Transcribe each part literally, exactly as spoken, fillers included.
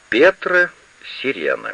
Петра Сирена.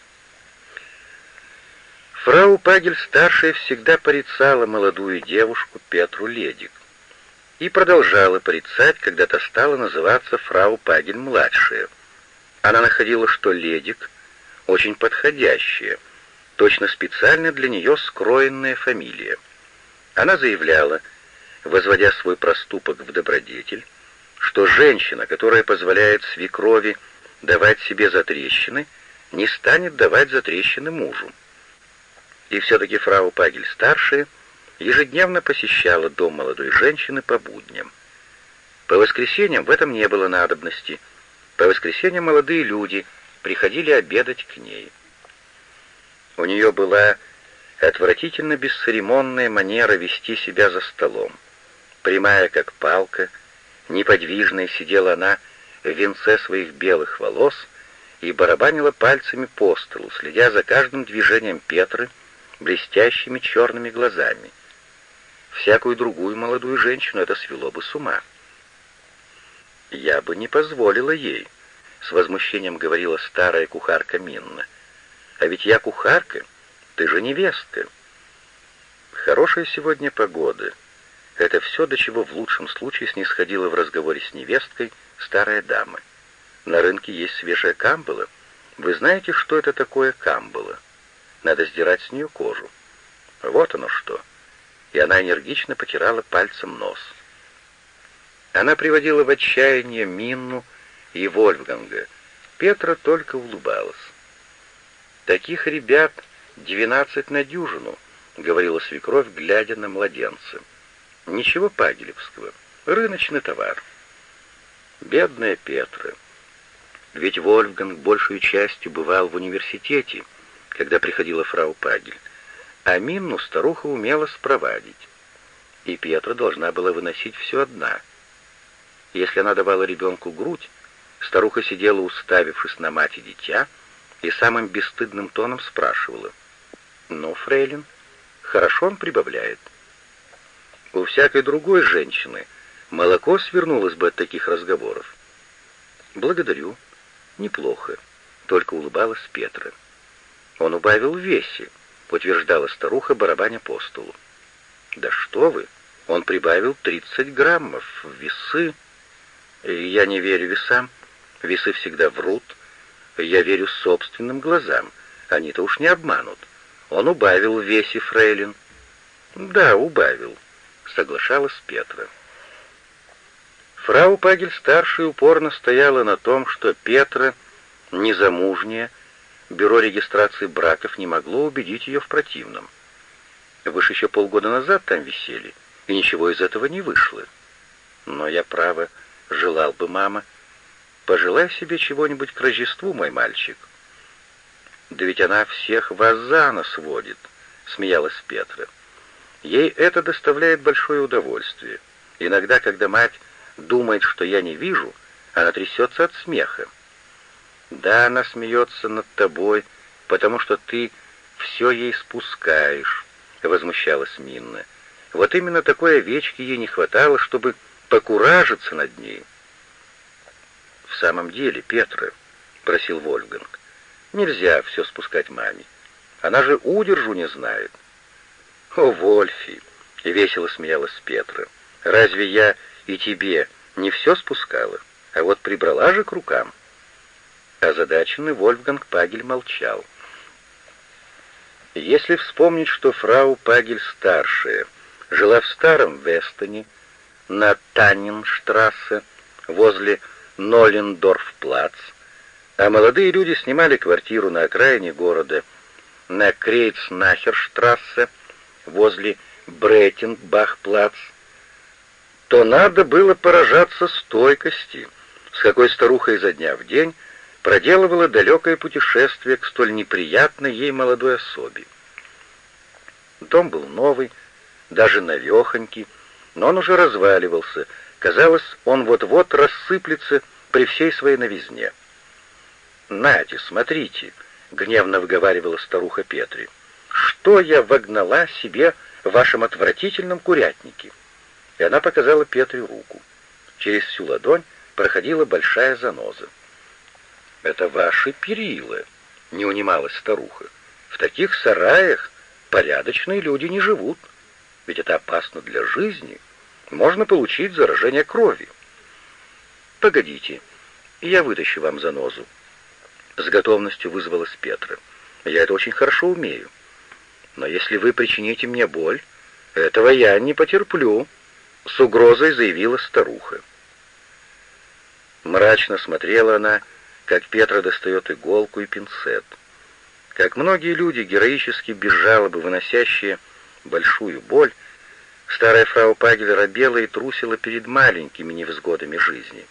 Фрау Пагель-старшая всегда порицала молодую девушку Петру Ледик и продолжала порицать, когда та стала называться фрау Пагель-младшая. Она находила, что Ледик очень подходящая, точно специально для нее скроенная фамилия. Она заявляла, возводя свой проступок в добродетель, что женщина, которая позволяет свекрови давать себе затрещины, не станет давать затрещины мужу. И все-таки фрау Пагель-старшая ежедневно посещала дом молодой женщины по будням. По воскресеньям в этом не было надобности. По воскресеньям молодые люди приходили обедать к ней. У нее была отвратительно бесцеремонная манера вести себя за столом. Прямая, как палка, неподвижная сидела она в венце своих белых волос и барабанила пальцами по столу, следя за каждым движением Петры блестящими черными глазами. Всякую другую молодую женщину это свело бы с ума. «Я бы не позволила ей», — с возмущением говорила старая кухарка Минна. «А ведь я кухарка, ты же невестка». Хорошая сегодня погода. Это все, до чего в лучшем случае снисходила в разговоре с невесткой старая дама. На рынке есть свежая камбала. Вы знаете, что это такое камбала? Надо сдирать с нее кожу. Вот оно что. И она энергично потирала пальцем нос. Она приводила в отчаяние Минну и Вольфганга. Петра только улыбалась. «Таких ребят двенадцать на дюжину», — говорила свекровь, глядя на младенца. «Ничего пагелевского, рыночный товар». Бедная Петра. Ведь Вольфганг большей частью бывал в университете, когда приходила фрау Пагель, а Минну старуха умела спровадить. И Петра должна была выносить все одна. Если она давала ребенку грудь, старуха сидела, уставившись на мать и дитя, и самым бесстыдным тоном спрашивала: «Ну, фрейлин, хорошо он прибавляет». У всякой другой женщины молоко свернулось бы от таких разговоров. «Благодарю, неплохо», — только улыбалась Петра. «Он убавил в весе», — утверждала старуха, барабаня по столу. «Да что вы, он прибавил тридцать граммов, весы». «Я не верю весам, весы всегда врут. Я верю собственным глазам, они-то уж не обманут. Он убавил в весе, фрейлин». «Да, убавил», — соглашалась Петра. Фрау Пагель-старшая упорно стояла на том, что Петра незамужняя, бюро регистрации браков не могло убедить ее в противном. Вы ж еще полгода назад там висели, и ничего из этого не вышло. Но я, право, желал бы, мама, пожелай себе чего-нибудь к Рождеству, мой мальчик. Да ведь она всех вас за нос водит, смеялась Петра. Ей это доставляет большое удовольствие. Иногда, когда мать думает, что я не вижу, она трясется от смеха. Да, она смеется над тобой, потому что ты все ей спускаешь, возмущалась Минна. Вот именно такой овечки ей не хватало, чтобы покуражиться над ней. В самом деле, Петра, просил Вольфганг, нельзя все спускать маме. Она же удержу не знает. О, Вольфи, весело смеялась Петра, разве я и тебе не все спускала, а вот прибрала же к рукам? Озадаченный Вольфганг Пагель молчал. Если вспомнить, что фрау Пагель-старшая жила в старом Вестоне, на Танненштрассе, возле Ноллендорф-плац, а молодые люди снимали квартиру на окраине города, на Крейцнахерштрассе, возле Бретингбах-плац, то надо было поражаться стойкости, с какой старуха изо дня в день проделывала далекое путешествие к столь неприятной ей молодой особе. Дом был новый, даже навехонький, но он уже разваливался. Казалось, он вот-вот рассыплется при всей своей новизне. «Нате, смотрите», — гневно выговаривала старуха Петре, «что я вогнала себе в вашем отвратительном курятнике?» И она показала Петре руку. Через всю ладонь проходила большая заноза. «Это ваши перила», — не унималась старуха. «В таких сараях порядочные люди не живут, ведь это опасно для жизни. Можно получить заражение крови». «Погодите, я вытащу вам занозу», — с готовностью вызвалась Петра. «Я это очень хорошо умею. Но если вы причините мне боль, этого я не потерплю», — с угрозой заявила старуха. Мрачно смотрела она, как Петра достает иголку и пинцет. Как многие люди, героически без жалобы выносящие большую боль, старая фрау Пагель робела и трусила перед маленькими невзгодами жизни.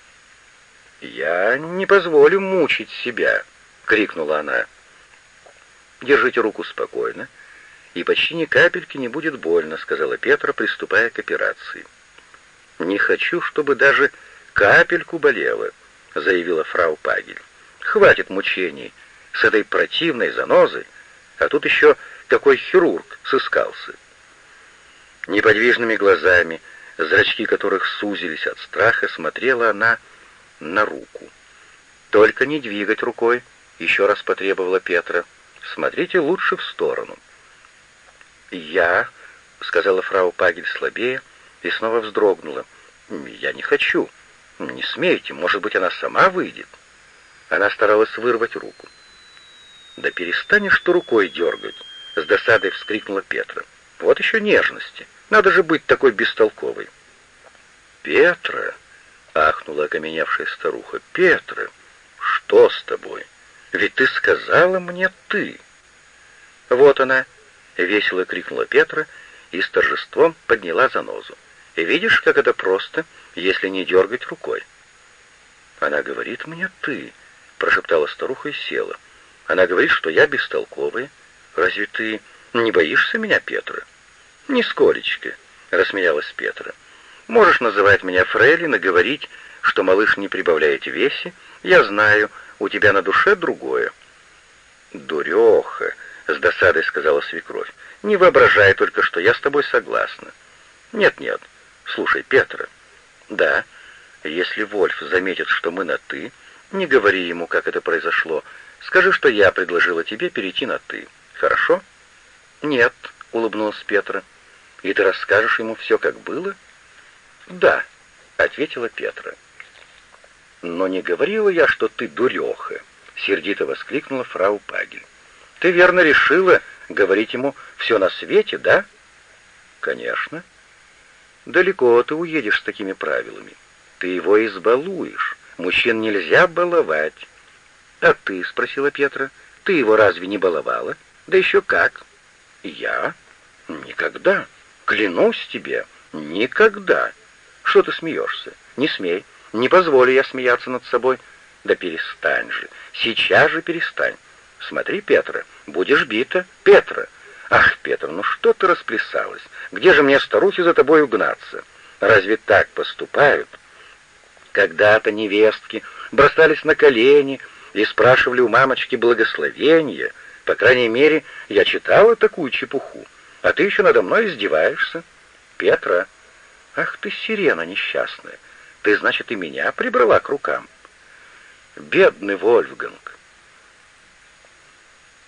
«Я не позволю мучить себя!» — крикнула она. «Держите руку спокойно, и почти ни капельки не будет больно», — сказала Петра, приступая к операции. «Не хочу, чтобы даже капельку болело», — заявила фрау Пагель. «Хватит мучений с этой противной занозой, а тут еще какой хирург сыскался». Неподвижными глазами, зрачки которых сузились от страха, смотрела она на руку. «Только не двигать рукой», — еще раз потребовала Петра. «Смотрите лучше в сторону». «Я», — сказала фрау Пагель слабее, и снова вздрогнула. «Я не хочу. Не смейте, может быть, она сама выйдет». Она старалась вырвать руку. «Да перестанешь ты рукой дергать», — с досадой вскрикнула Петра. «Вот еще нежности. Надо же быть такой бестолковой». «Петра», — ахнула окаменевшая старуха, — «Петра, что с тобой? Ведь ты сказала мне ты». «Вот она», — весело крикнула Петра и с торжеством подняла занозу. «И видишь, как это просто, если не дергать рукой». «Она говорит мне ты», — прошептала старуха и села. «Она говорит, что я бестолковая. Разве ты не боишься меня, Петра?» «Нисколечко», — рассмеялась Петра. «Можешь называть меня фрейлин и говорить, что малыш не прибавляет в весе. Я знаю, у тебя на душе другое». «Дуреха», — с досадой сказала свекровь, — «не воображай только, что я с тобой согласна». «Нет-нет, слушай, Петра». «Да, если Вольф заметит, что мы на «ты», не говори ему, как это произошло. Скажи, что я предложила тебе перейти на «ты». Хорошо?» «Нет», — улыбнулась Петра. «И ты расскажешь ему все, как было?» «Да», — ответила Петра. «Но не говорила я, что ты дуреха», — сердито воскликнула фрау Пагель. «Ты верно решила говорить ему все на свете, да?» «Конечно». «Далеко ты уедешь с такими правилами. Ты его избалуешь. Мужчин нельзя баловать». «А ты?» — спросила Петра. «Ты его разве не баловала? Да еще как!» «Я? Никогда. Клянусь тебе, никогда. Что ты смеешься? Не смей. Не позволю я смеяться над собой». «Да перестань же. Сейчас же перестань. Смотри, Петра, будешь бита. Петра! Ах, Петра, ну что ты расплясалась? Где же мне, старухе, за тобой угнаться? Разве так поступают?» Когда-то невестки бросались на колени и спрашивали у мамочки благословения. По крайней мере, я читала такую чепуху. А ты еще надо мной издеваешься. Петра, ах ты сирена несчастная. Ты, значит, и меня прибрала к рукам. Бедный Вольфганг.